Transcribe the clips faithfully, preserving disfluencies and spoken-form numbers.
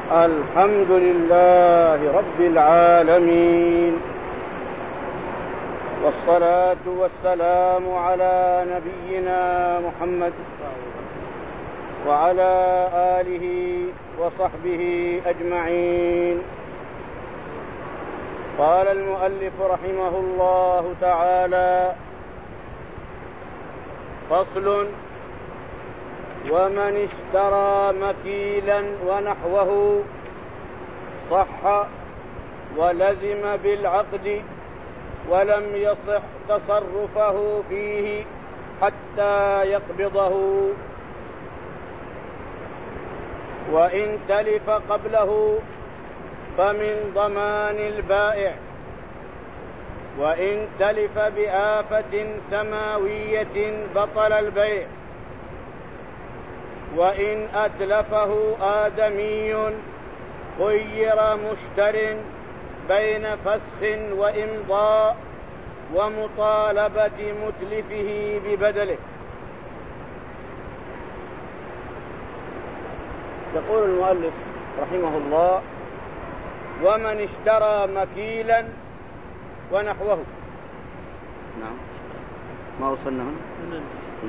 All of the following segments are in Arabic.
الحمد لله رب العالمين، والصلاة والسلام على نبينا محمد وعلى آله وصحبه أجمعين. قال المؤلف رحمه الله تعالى: فصل: ومن اشترى مكيلا ونحوه صح ولزم بالعقد ولم يصح تصرفه فيه حتى يقبضه، وإن تلف قبله فمن ضمان البائع، وإن تلف بآفة سماوية بطل البيع، وإن أتلفه آدمي خير مشتر بين فسخ وإمضاء ومطالبة متلفه ببدله. يقول المؤلف رحمه الله: ومن اشترى مكيلا ونحوه. نعم، ما وصلنا هنا.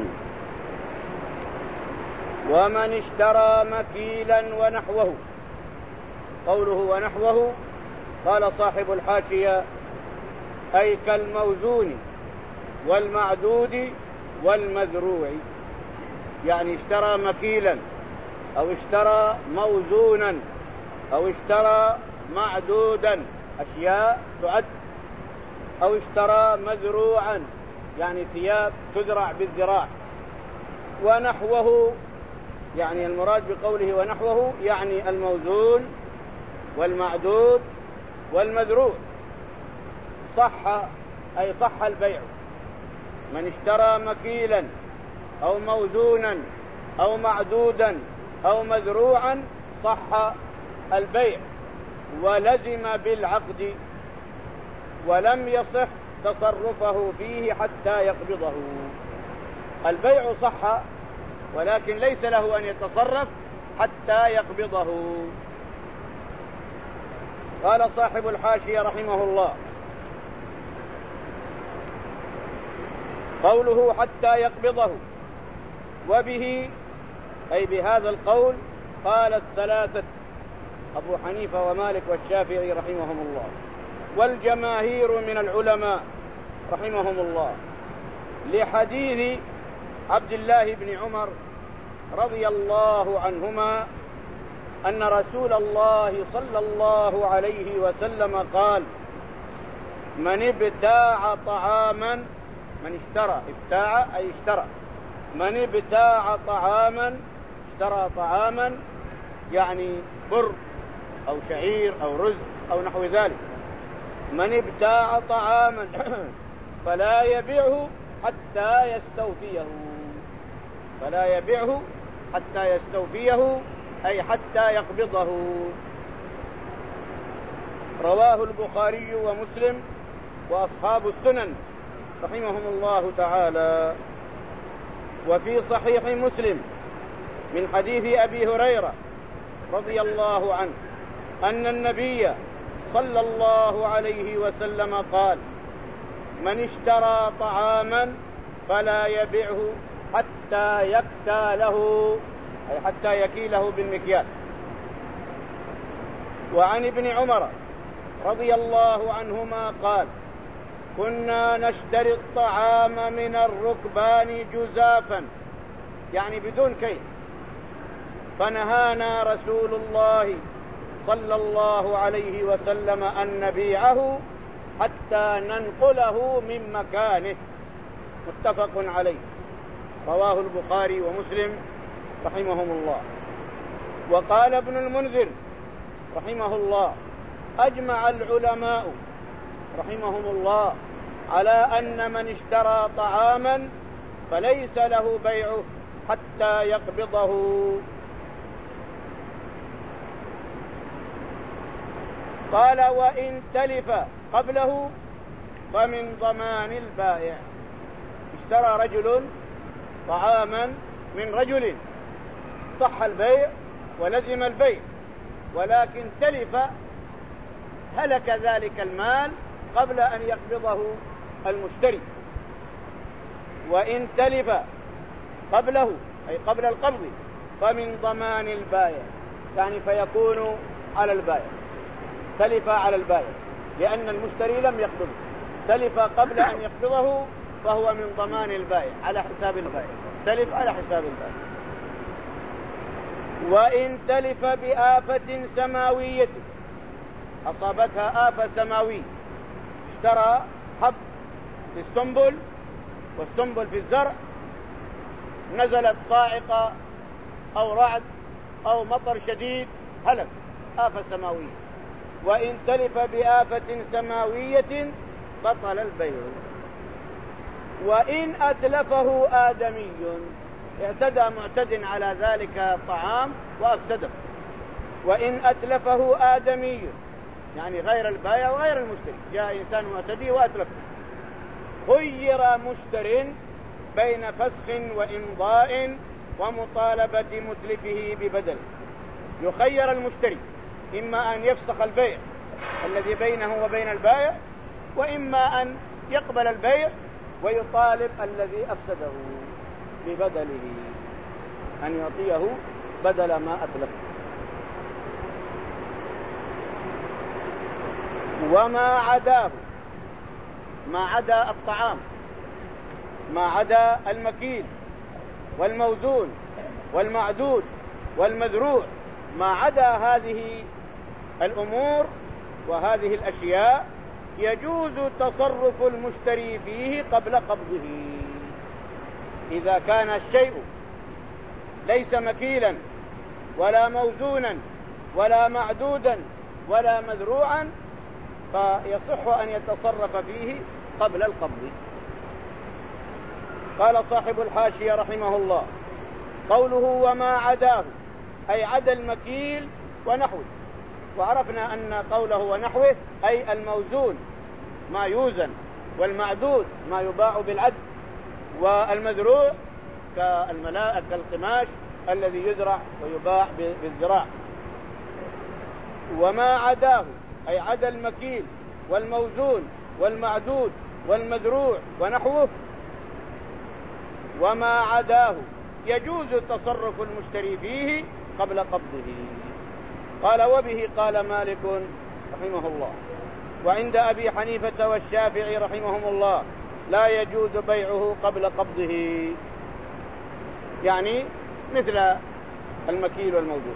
ومن اشترى مكيلا ونحوه. قوله ونحوه قال صاحب الحاشية: أي كالموزون والمعدود والمذروع، يعني اشترى مكيلا أو اشترى موزونا أو اشترى معدودا، أشياء تعد، أو اشترى مزروعا يعني ثياب تزرع بالذراع. ونحوه يعني المراد بقوله ونحوه يعني الموزون والمعدود والمذروع. صح أي صح البيع. من اشترى مكيلا أو موزونا أو معدودا أو مذروعا صح البيع ولزم بالعقد، ولم يصح تصرفه فيه حتى يقبضه. البيع صح ولكن ليس له أن يتصرف حتى يقبضه. قال صاحب الحاشية رحمه الله: قوله حتى يقبضه، وبه أي بهذا القول قال الثلاثة: أبو حنيفة ومالك والشافعي رحمهم الله، والجماهير من العلماء رحمهم الله، لحديث عبد الله بن عمر رضي الله عنهما أن رسول الله صلى الله عليه وسلم قال: من ابتاع طعاما، من اشترى، ابتاع أي اشترى، من ابتاع طعاما، اشترى طعاما يعني بر أو شعير أو رز أو نحو ذلك، من ابتاع طعاما فلا يبيعه حتى يستوفيه، فلا يبيعه حتى يستوفيه أي حتى يقبضه. رواه البخاري ومسلم وأصحاب السنن رحمهم الله تعالى. وفي صحيح مسلم من حديث أبي هريرة رضي الله عنه أن النبي صلى الله عليه وسلم قال: من اشترى طعاما فلا يبيعه حتى يكتاله، أي حتى يكيله بالمكيال. وعن ابن عمر رضي الله عنهما قال: كنا نشتري الطعام من الركبان جزافا، يعني بدون كيل، فنهانا رسول الله صلى الله عليه وسلم أن نبيعه حتى ننقله من مكانه. متفق عليه. رواه البخاري ومسلم رحمهم الله. وقال ابن المنذر رحمه الله: أجمع العلماء رحمهم الله على أن من اشترى طعاما فليس له بيعه حتى يقبضه. قال: وإن تلف قبله فمن ضمان البائع. اشترى رجل طعاما من رجل، صح البيع ولزم البيع، ولكن تلف هلك ذلك المال قبل أن يقبضه المشتري. وإن تلف قبله أي قبل القبض فمن ضمان البائع، يعني فيكون على البائع، تلف على البائع لأن المشتري لم يقبضه، تلف قبل أن يقبضه فهو من ضمان البائع على حساب البائع، تلف على حساب البائع. وإن تلف بآفة سماوية، أصابتها آفة سماوية، اشترى حب في السنبل والسنبل في الزرع، نزلت صاعقة أو رعد أو مطر شديد هلك، آفة سماوية. وإن تلف بآفة سماوية بطل البيع. وإن أتلفه آدمي، اعتدى معتد على ذلك الطعام وأفسده. وإن أتلفه آدمي يعني غير البائع وغير المشتري، جاء إنسان معتدي وأتلفه، خير مشتر بين فسخ وإمضاء ومطالبة متلفه ببدل. يخير المشتري إما أن يفسخ البيع الذي بينه وبين البائع، وإما أن يقبل البيع ويطالب الذي أفسده ببدله، أن يعطيه بدل ما أتلفه. وما عداه، ما عدا الطعام، ما عدا المكيل والموزون والمعدود والمذروع، ما عدا هذه الأمور وهذه الأشياء يجوز تصرف المشتري فيه قبل قبضه. إذا كان الشيء ليس مكيلا ولا موزونا ولا معدودا ولا مذروعا فيصح أن يتصرف فيه قبل القبض. قال صاحب الحاشية رحمه الله: قوله وما عداه أي عدا المكيل ونحوه، وعرفنا أن قوله ونحوه أي الموزون ما يوزن، والمعدود ما يباع بالعد، والمزروع كالملاء كالقماش الذي يزرع ويباع بالزراع. وما عداه أي عدا المكيل والموزون والمعدود والمزروع ونحوه، وما عداه يجوز تصرف المشتري فيه قبل قبضه. قال: وبه قال مالك رحمه الله، وعند أبي حنيفة والشافعي رحمهم الله لا يجوز بيعه قبل قبضه، يعني مثل المكيل والموجود.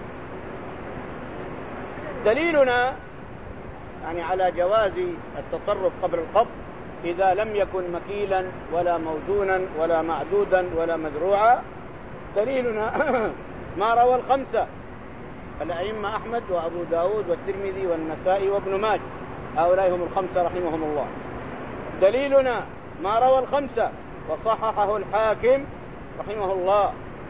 دليلنا يعني على جواز التصرف قبل القبض إذا لم يكن مكيلا ولا موزونا ولا معدودا ولا مزروعا، دليلنا ما روى الخمسة الأئمة أحمد وأبو داود والترمذي والنسائي وابن ماجه، هؤلاء هم الخمسة رحمهم الله. دليلنا ما روى الخمسة وصححه الحاكم رحمه الله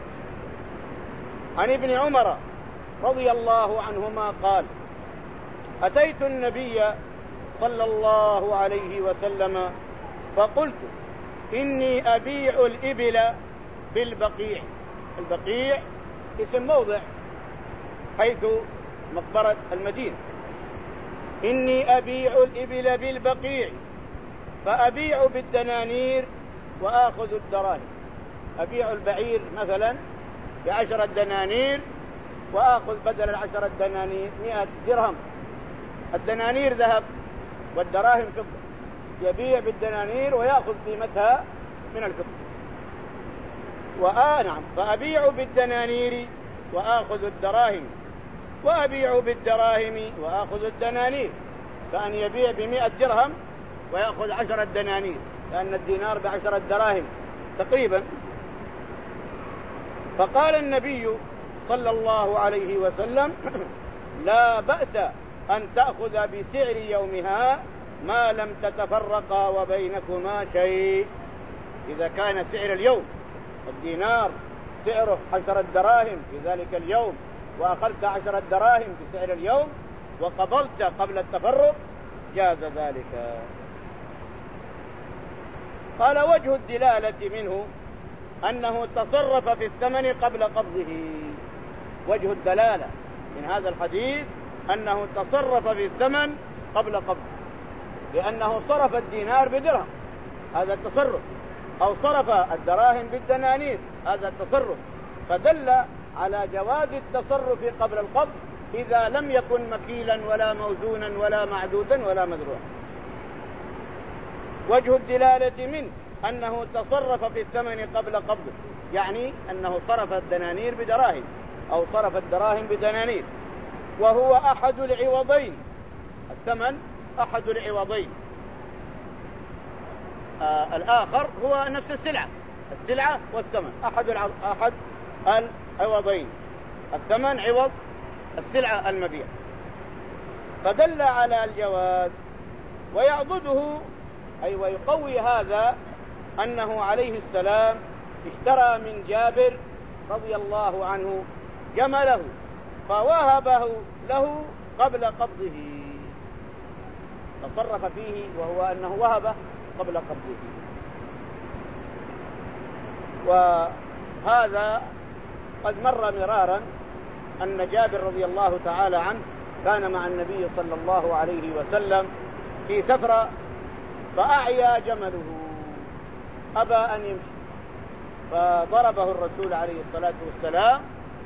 عن ابن عمر رضي الله عنهما قال: أتيت النبي صلى الله عليه وسلم فقلت إني أبيع الإبل بالبقيع. البقيع اسم موضع حيث مقبرة المدينة. إني أبيع الإبل بالبقيع فأبيع بالدنانير وآخذ الدراهم. أبيع البعير مثلا بعشرة دنانير وآخذ بدل العشرة دنانير مئة درهم. الدنانير ذهب والدراهم فضة، يبيع بالدنانير ويأخذ قيمتها من الفضة. وآه نعم فأبيع بالدنانير وآخذ الدراهم، وأبيع بالدراهم وآخذ الدنانير، فأن يبيع بمئة درهم ويأخذ عشرة دنانير، لأن الدينار بعشرة دراهم تقريبا. فقال النبي صلى الله عليه وسلم: لا بأس أن تأخذ بسعر يومها ما لم تتفرقا وبينكما شيء. إذا كان سعر اليوم الدينار سعره عشرة دراهم في ذلك اليوم، وأخذت عشرة دراهم في سعر اليوم وقبلت قبل التفرق، جاز ذلك. قال: وجه الدلالة منه أنه تصرف في الثمن قبل قبضه. وجه الدلالة من هذا الحديث أنه تصرف في الثمن قبل قبض، لأنه صرف الدينار بدرهم، هذا التصرف، أو صرف الدراهم بالدنانير، هذا التصرف، فدل على جواز التصرف قبل القبض إذا لم يكن مكيلا ولا موزونا ولا معدودا ولا مذروعا. وجه الدلالة منه أنه تصرف في الثمن قبل قبضه، يعني أنه صرف الدنانير بدراهم أو صرف الدراهم بدنانير، وهو أحد العوضين، الثمن أحد العوضين. آه الآخر هو نفس السلعة، السلعة والثمن أحد الع... أحد العوضين، الثمن عوض السلعة المبيع، فدل على الجواز. ويعضده أي ويقوي هذا أنه عليه السلام اشترى من جابر رضي الله عنه جمله فوهبه له قبل قبضه، تصرف فيه وهو أنه وهبه قبل قبضه. وهذا قد مر مرارا أن جابر رضي الله تعالى عنه كان مع النبي صلى الله عليه وسلم في سفرة فأعيا جمله أبى أن يمشي، فضربه الرسول عليه الصلاة والسلام،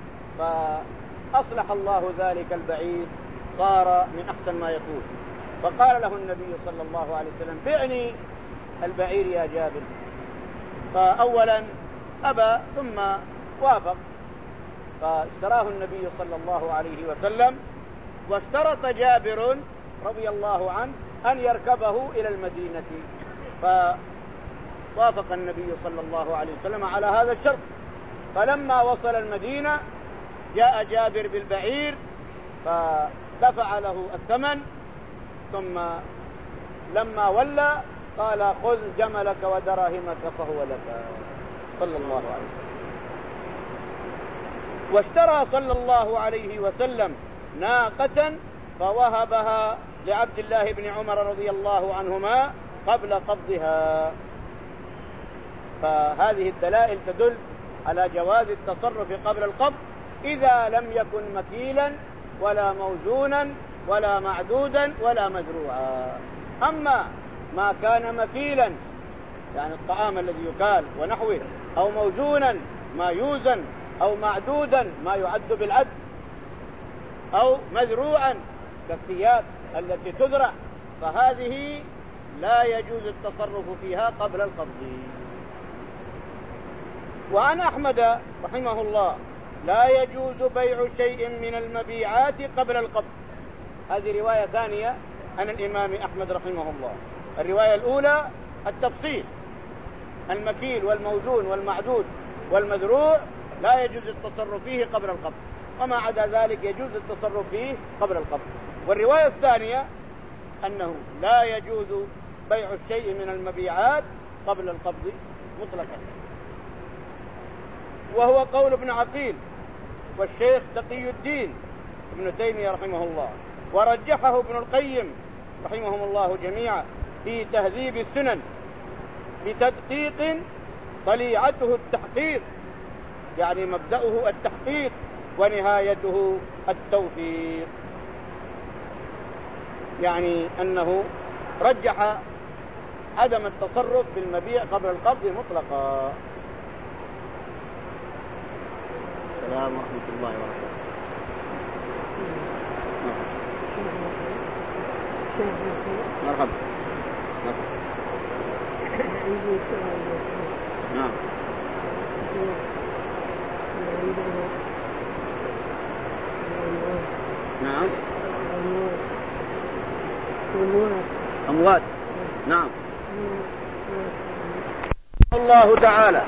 فأصلح الله ذلك البعير صار من أحسن ما يكون، فقال له النبي صلى الله عليه وسلم بعني البعير يا جابر، فأولا أبى ثم وافق، فاشتراه النبي صلى الله عليه وسلم. واشترط جابر رضي الله عنه أن يركبه إلى المدينة، فوافق النبي صلى الله عليه وسلم على هذا الشرط. فلما وصل المدينة جاء جابر بالبعير فدفع له الثمن، ثم لما ولى قال خذ جملك ودراهمك فهو لك صلى الله عليه وسلم. واشترى صلى الله عليه وسلم ناقة فوهبها لعبد الله بن عمر رضي الله عنهما قبل قبضها. فهذه الدلائل تدل على جواز التصرف قبل القبض إذا لم يكن مكيلا ولا موزونا ولا معدودا ولا مزروعا. أما ما كان مكيلا يعني الطعام الذي يكال ونحوه، أو موزونا ما يوزن، أو معدودا ما يعد بالعد، أو مزروعا كالثياب التي تزرع، فهذه لا يجوز التصرف فيها قبل القبض. وعن أحمد رحمه الله لا يجوز بيع شيء من المبيعات قبل القبض. هذه رواية ثانية عن الإمام أحمد رحمه الله. الرواية الأولى التفصيل، المكيل والموزون والمعدود والمذروع لا يجوز التصرف فيه قبل القبض، وما عدا ذلك يجوز التصرف فيه قبل القبض. والرواية الثانية أنه لا يجوز بيع الشيء من المبيعات قبل القبض مطلقا، وهو قول ابن عقيل والشيخ تقي الدين ابن تيمية رحمه الله، ورجحه ابن القيم رحمهم الله جميعا في تهذيب السنن بتدقيق طليعته التحقيق، يعني مبدأه التحقيق ونهايته التوفيق، يعني أنه رجح عدم التصرف في المبيع قبل القبض مطلقا. السلام ورحمة الله وبركاته. مرحبا. نعم. نعم. أموات. نعم. الله تعالى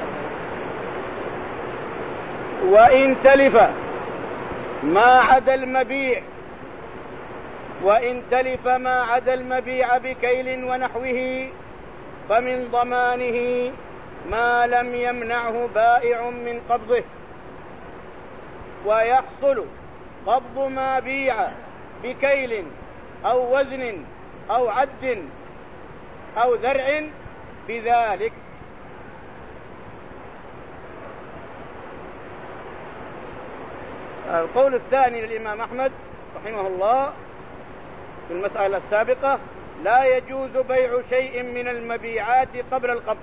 وإن تلف ما عدا المبيع وإن تلف ما عدا المبيع بكيل ونحوه فمن ضمانه ما لم يمنعه بائع من قبضه، ويحصل قبض ما بيع بكيل أو وزن أو عد أو ذرع بذلك. القول الثاني للإمام أحمد رحمه الله في المسألة السابقة: لا يجوز بيع شيء من المبيعات قبل القبض.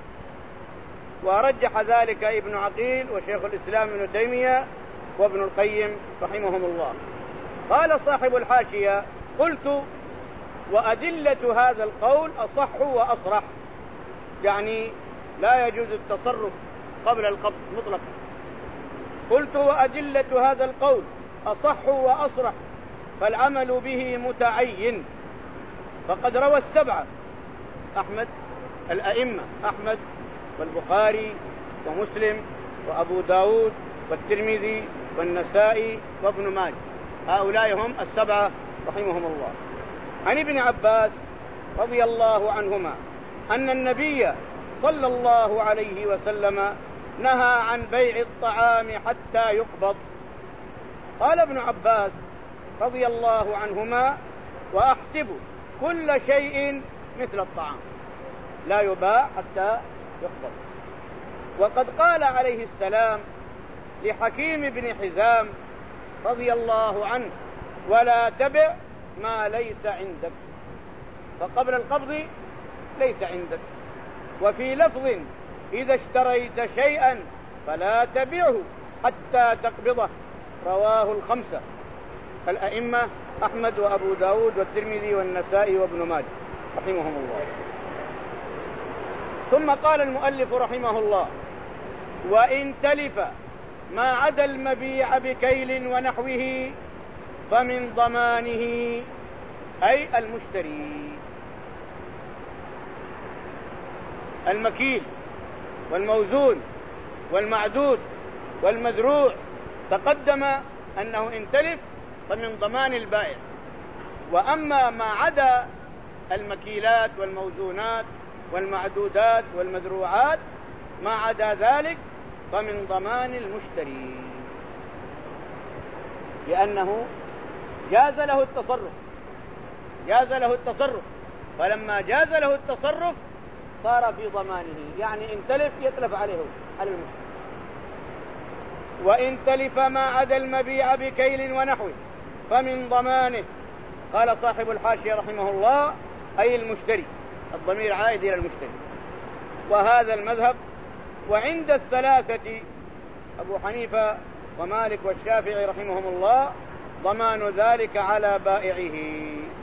ورجح ذلك ابن عقيل وشيخ الإسلام ابن تيمية وابن القيم رحمهم الله. قال صاحب الحاشية: قلت: وأدلة هذا القول أصح وأصرح، يعني لا يجوز التصرف قبل القبض مطلقا. قلت: وأدلة هذا القول أصح وأصرح، فالعمل به متعين، فقد روى السبعة أحمد الأئمة أحمد والبخاري ومسلم وأبو داود والترمذي والنسائي وابن ماجه، هؤلاء هم السبعة رحمهم الله، عن ابن عباس رضي الله عنهما أن النبي صلى الله عليه وسلم نهى عن بيع الطعام حتى يقبض. قال ابن عباس رضي الله عنهما: وأحسب كل شيء مثل الطعام لا يباع حتى يقبض. وقد قال عليه السلام لحكيم بن حزام رضي الله عنه: ولا تبع ما ليس عندك، فقبل القبض ليس عندك. وفي لفظ: إذا اشتريت شيئا فلا تبعه حتى تقبضه، رواه الخمسة الأئمة أحمد وأبو داود والترمذي والنسائي وابن ماجه رحمهم الله. ثم قال المؤلف رحمه الله: وإن تلف ما عدا المبيع بكيل ونحوه فمن ضمانه، أي المشتري. المكيل والموزون والمعدود والمزروع تقدم أنه إن تلف فمن ضمان البائع، وأما ما عدا المكيلات والموزونات والمعدودات والمزروعات ما عدا ذلك فمن ضمان المشتري، لأنه جاز له التصرف جاز له التصرف فلما جاز له التصرف صار في ضمانه، يعني إن تلف يتلف عليه على المشتري. وإن تلف ما عدا المبيع بكيل ونحوه فمن ضمانه. قال صاحب الحاشية رحمه الله: أي المشتري، الضمير عائد إلى المشتري. وهذا المذهب. وعند الثلاثة أبو حنيفة ومالك والشافعي رحمهم الله ضمان ذلك على بائعه.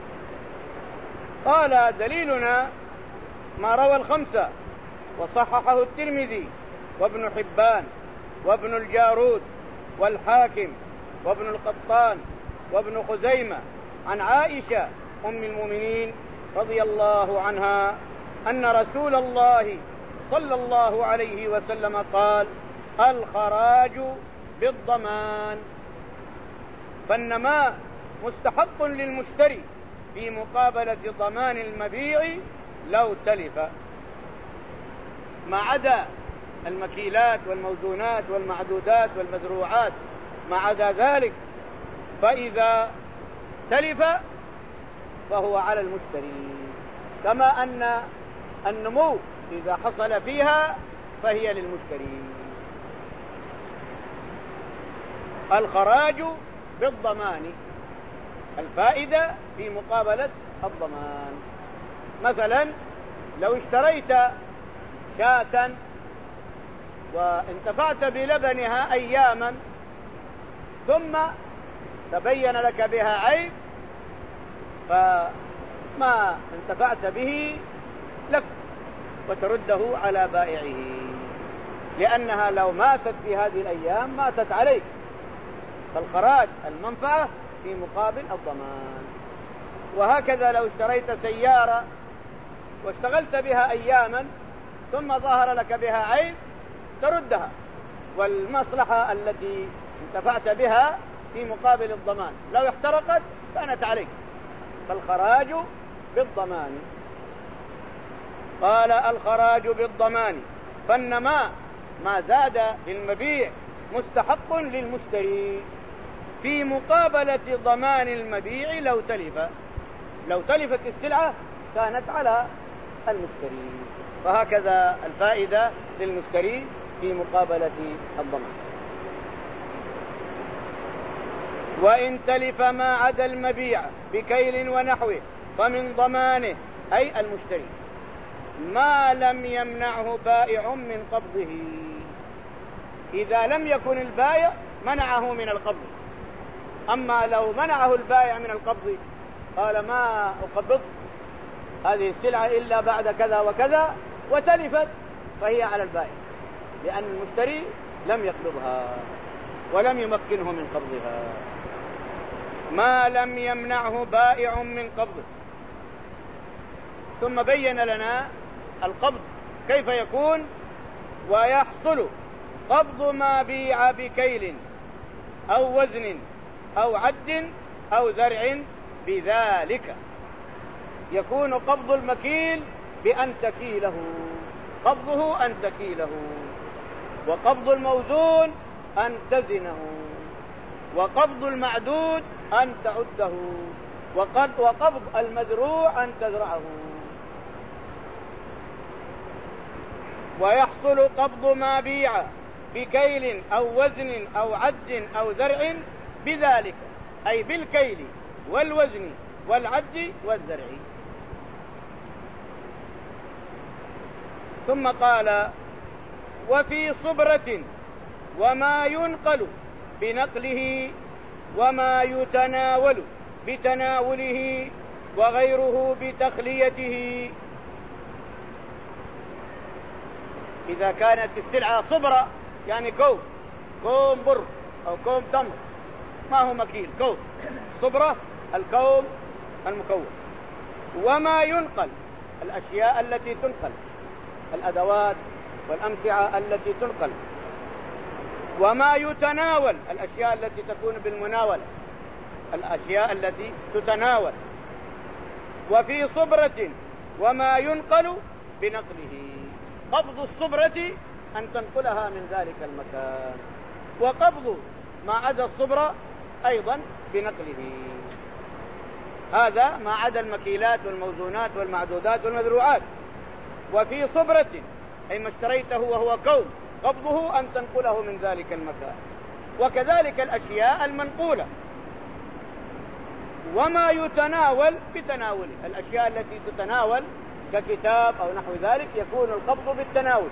قال: دليلنا ما روى الخمسة وصححه الترمذي وابن حبان وابن الجارود والحاكم وابن القطان وابن خزيمة عن عائشة أم المؤمنين رضي الله عنها أن رسول الله صلى الله عليه وسلم قال: الخراج بالضمان. فالنماء مستحق للمشتري في مقابلة ضمان المبيع لو تلف، ما عدا المكيلات والموزونات والمعدودات والمزروعات، ما عدا ذلك فإذا تلف فهو على المشتري. كما أن النمو إذا حصل فيها فهي للمشتري. الخراج بالضمان، الفائدة في مقابلة الضمان. مثلا لو اشتريت شاة وانتفعت بلبنها أياما ثم تبين لك بها عيب فما انتفعت به لك وترده على بائعه، لأنها لو ماتت في هذه الأيام ماتت عليك. فالخراج المنفعة في مقابل الضمان. وهكذا لو اشتريت سيارة واشتغلت بها أياما ثم ظهر لك بها عيب تردها، والمصلحة التي انتفعت بها في مقابل الضمان، لو احترقت كانت عليك. فالخراج بالضمان. قال: الخراج بالضمان. فالنماء ما زاد للمبيع مستحق للمشتري في مقابلة ضمان المبيع لو تلف. لو تلفت السلعة كانت على المشتري. فهكذا الفائدة للمشتري في مقابلة الضمان. وإن تلف ما عدا المبيع بكيل ونحوه فمن ضمانه أي المشتري ما لم يمنعه بائع من قبضه. إذا لم يكن البائع منعه من القبض. أما لو منعه البائع من القبض قال ما أقبض هذه السلعة إلا بعد كذا وكذا وتلفت فهي على البائع، لأن المشتري لم يقبضها ولم يمكنه من قبضها. ما لم يمنعه بائع من قبضه. ثم بين لنا القبض كيف يكون. ويحصل قبض ما بيع بكيل أو وزن أو عد أو زرع بذلك. يكون قبض المكيل بأن تكيله، قبضه أن تكيله، وقبض الموزون أن تزنه، وقبض المعدود أن تعده، وقبض المزروع أن تزرعه. ويحصل قبض ما بيع بكيل أو وزن أو عد أو زرع بذلك أي بالكيل والوزن والعد والزرع. ثم قال وفي صبرة وما ينقل بنقله وما يتناول بتناوله وغيره بتخليته. إذا كانت السلعة صبرة يعني كوم كوم بر أو كوم تمر ما هو مكيل، كوم صبرة الكوم المكون. وما ينقل الأشياء التي تنقل، الأدوات والأمتعة التي تنقل. وما يتناول الأشياء التي تكون بالمناولة، الأشياء التي تتناول. وفي صبرة وما ينقل بنقله. قبض الصبرة أن تنقلها من ذلك المكان، وقبض ما عدا الصبرة أيضا بنقله. هذا ما عدا المكيلات والموزونات والمعدودات والمذروعات. وفي صبرة أي ما اشتريته وهو كوم قبضه أن تنقله من ذلك المكان. وكذلك الأشياء المنقولة. وما يتناول بتناوله، الأشياء التي تتناول ككتاب أو نحو ذلك يكون القبض بالتناول.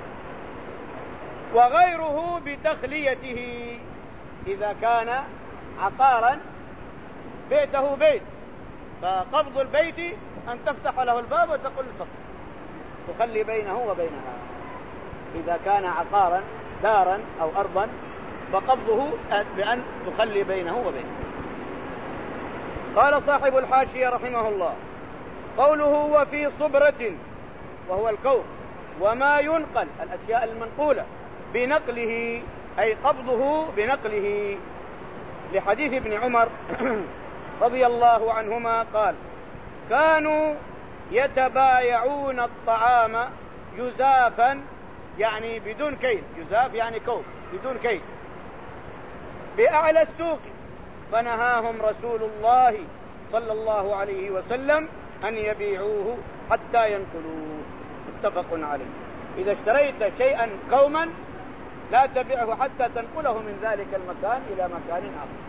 وغيره بتخليته، إذا كان عقارا بيته بيت فقبض البيت أن تفتح له الباب وتقول الفصل تخلي بينه وبينها. إذا كان عقارا دارا أو أرضا فقبضه بأن تخلي بينه وبينه. قال صاحب الحاشية رحمه الله قوله وفي صبرة وهو الكون وما ينقل الأشياء المنقولة بنقله أي قبضه بنقله، لحديث ابن عمر رضي الله عنهما قال كانوا يتبايعون الطعام يزافا يعني بدون كيل، يزاف يعني كوب بدون كيل، بأعلى السوق، فنهاهم رسول الله صلى الله عليه وسلم أن يبيعوه حتى ينقلوه. متفق عليه. إذا اشتريت شيئا كوما لا تبيعه حتى تنقله من ذلك المكان إلى مكان آخر.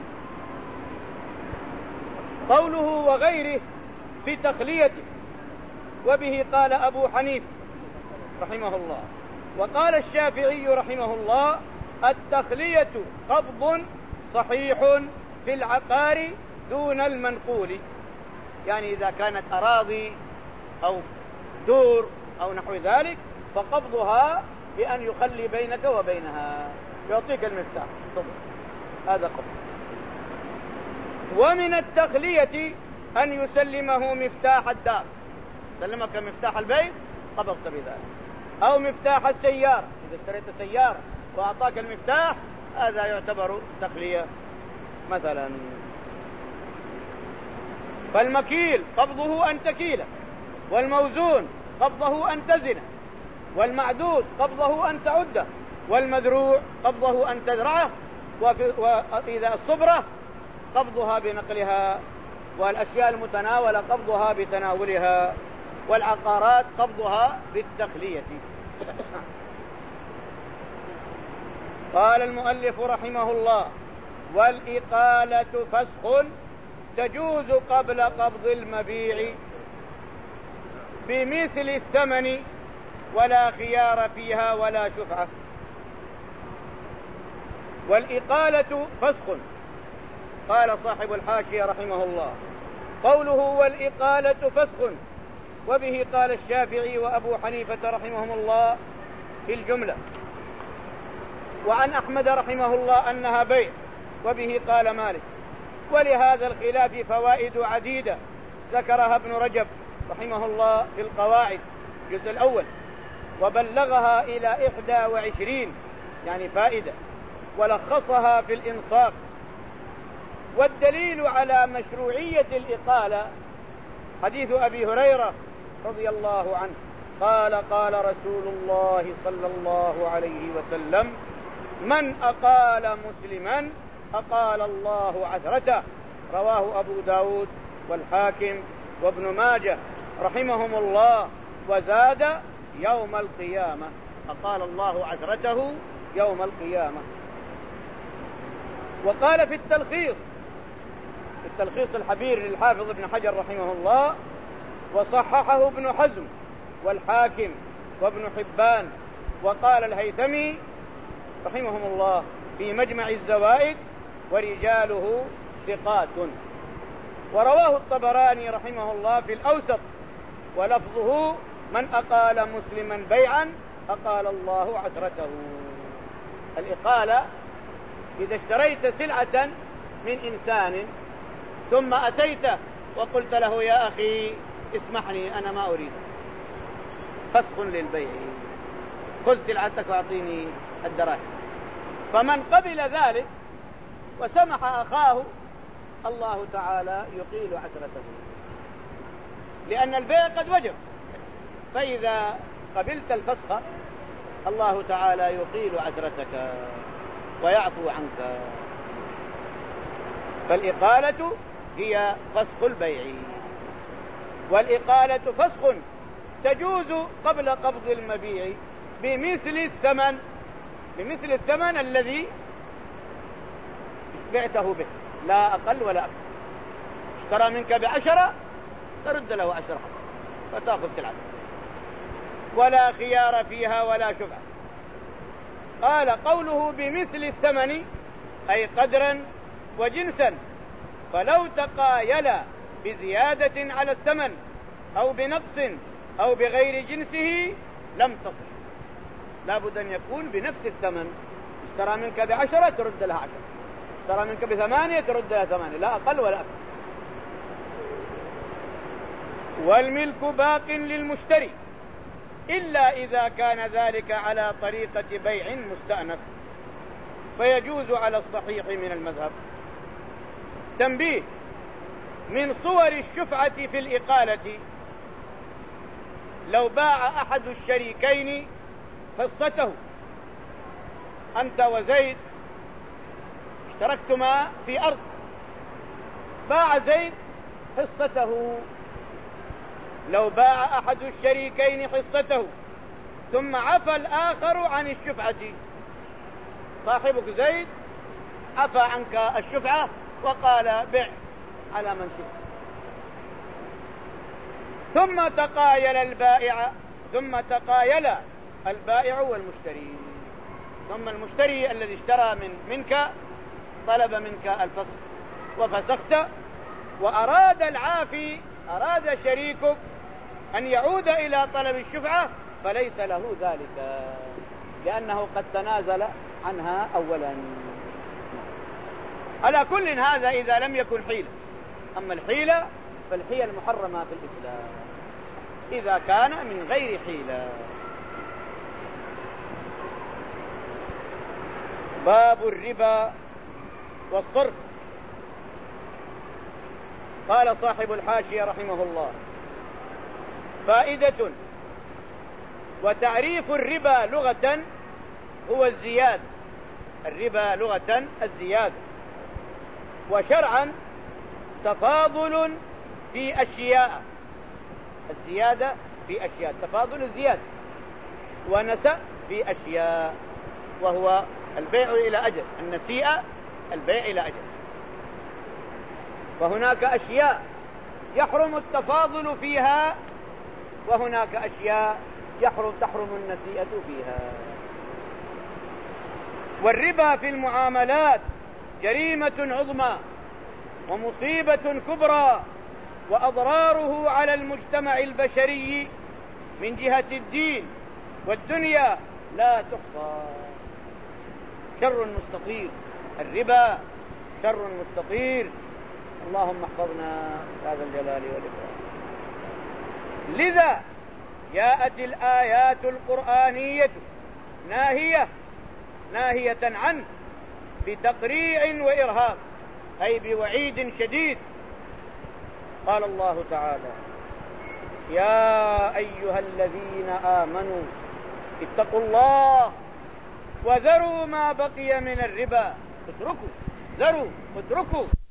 قوله وغيره بتخليته، وبه قال أبو حنيفة رحمه الله. وقال الشافعي رحمه الله التخلية قبض صحيح في العقار دون المنقول، يعني إذا كانت أراضي أو دور أو نحو ذلك فقبضها بأن يخلي بينك وبينها، يعطيك المفتاح هذا قبض. ومن التخلية أن يسلمه مفتاح الدار، سلمك مفتاح البيت قبضت بذلك، أو مفتاح السيارة إذا اشتريت سيارة وأعطاك المفتاح هذا يعتبر تخلية مثلا. فالمكيل قبضه أن تكيله، والموزون قبضه أن تزنه، والمعدود قبضه أن تعده، والمذروع قبضه أن تزرعه. وإذا الصبرة قبضها بنقلها، والأشياء المتناولة قبضها بتناولها، والعقارات قبضها بالتخلية. قال المؤلف رحمه الله والإقالة فسخ تجوز قبل قبض المبيع بمثل الثمن ولا خيار فيها ولا شفعة. والإقالة فسخ. قال صاحب الحاشية رحمه الله: قوله والإقالة فسخ، وبه قال الشافعي وأبو حنيفة رحمهم الله في الجملة، وعن أحمد رحمه الله أنها بيع، وبه قال مالك. ولهذا الخلاف فوائد عديدة ذكرها ابن رجب رحمه الله في القواعد الجزء الأول، وبلغها إلى إحدى وعشرين يعني فائدة، ولخصها في الإنصاف. والدليل على مشروعية الإقالة حديث أبي هريرة رضي الله عنه قال: قال رسول الله صلى الله عليه وسلم: من أقال مسلما أقال الله عثرته. رواه أبو داود والحاكم وابن ماجه رحمهم الله، وزاد: يوم القيامة. أقال الله عثرته يوم القيامة. وقال في التلخيص في التلخيص الحبير للحافظ ابن حجر رحمه الله: وصححه ابن حزم والحاكم وابن حبان. وقال الهيثمي رحمهم الله في مجمع الزوائد: ورجاله ثقات. ورواه الطبراني رحمه الله في الأوسط ولفظه: من أقال مسلما بيعا أقال الله عثرته. الإقالة إذا اشتريت سلعة من إنسان ثم أتيته وقلت له: يا أخي اسمحني أنا ما أريد، فسخ للبيع، خذ سلعتك وأعطيني الدراهم. فمن قبل ذلك وسمح أخاه الله تعالى يقيل عثرته، لأن البيع قد وجب. فإذا قبلت الفسخ الله تعالى يقيل عثرتك ويعفو عنك. فالإقالة هي فسخ البيع. والإقالة فسخ تجوز قبل قبض المبيع بمثل الثمن بمثل الثمن الذي بعته به، لا أقل ولا أكثر. اشترى منك بعشرة ترد له عشرة فتأخذ سلعته، ولا خيار فيها ولا شفعة. قال: قوله بمثل الثمن أي قدرا وجنسا، فلو تقايلا بزيادة على الثمن أو بنقص أو بغير جنسه لم تصح. لا بد أن يكون بنفس الثمن. اشترى منك بعشرة ترد لها عشرة، اشترى منك بثمانية ترد لها ثمانية، لا أقل ولا أكثر. والملك باق للمشتري إلا إذا كان ذلك على طريقة بيع مستأنف، فيجوز على الصحيح من المذهب. تنبيه: من صور الشفعة في الإقالة لو باع أحد الشريكين حصته، أنت وزيد اشتركتما في أرض، باع زيد حصته. لو باع أحد الشريكين حصته ثم عفى الآخر عن الشفعة، صاحبك زيد عفى عنك الشفعة وقال: بع على من شئت، ثم تقايل البائع ثم تقايل البائع والمشتري، ثم المشتري الذي اشترى من منك طلب منك الفسخ وفسخت، وأراد العافي أراد شريكك أن يعود إلى طلب الشفعة، فليس له ذلك لأنه قد تنازل عنها أولا. على كل هذا إذا لم يكن حيلة. أما الحيلة فالحيل محرمة في الإسلام إذا كان من غير حيلة. باب الربا والصرف. قال صاحب الحاشية رحمه الله: فائدة: وتعريف الربا لغة هو الزيادة. الربا لغة الزيادة، وشرعا تفاضل في أشياء. الزيادة في أشياء، تفاضل الزيادة، ونسأ في أشياء، وهو البيع إلى أجل. النسيئة البيع إلى أجل. فهناك أشياء يحرم التفاضل فيها، وهناك أشياء يحرم تحرم النسيئة فيها. والربا في المعاملات جريمة عظمى ومصيبة كبرى، وأضراره على المجتمع البشري من جهة الدين والدنيا لا تحصى. شر مستطير، الربا شر مستطير. اللهم احفظنا هذا الجلال والإكرام. لذا جاءت الآيات القرآنية ناهية ناهية عنه بتقريع وإرهاب، أي بوعيد شديد. قال الله تعالى: يا أيها الذين آمنوا اتقوا الله وذروا ما بقي من الربا. اتركوا، ذروا، اتركوا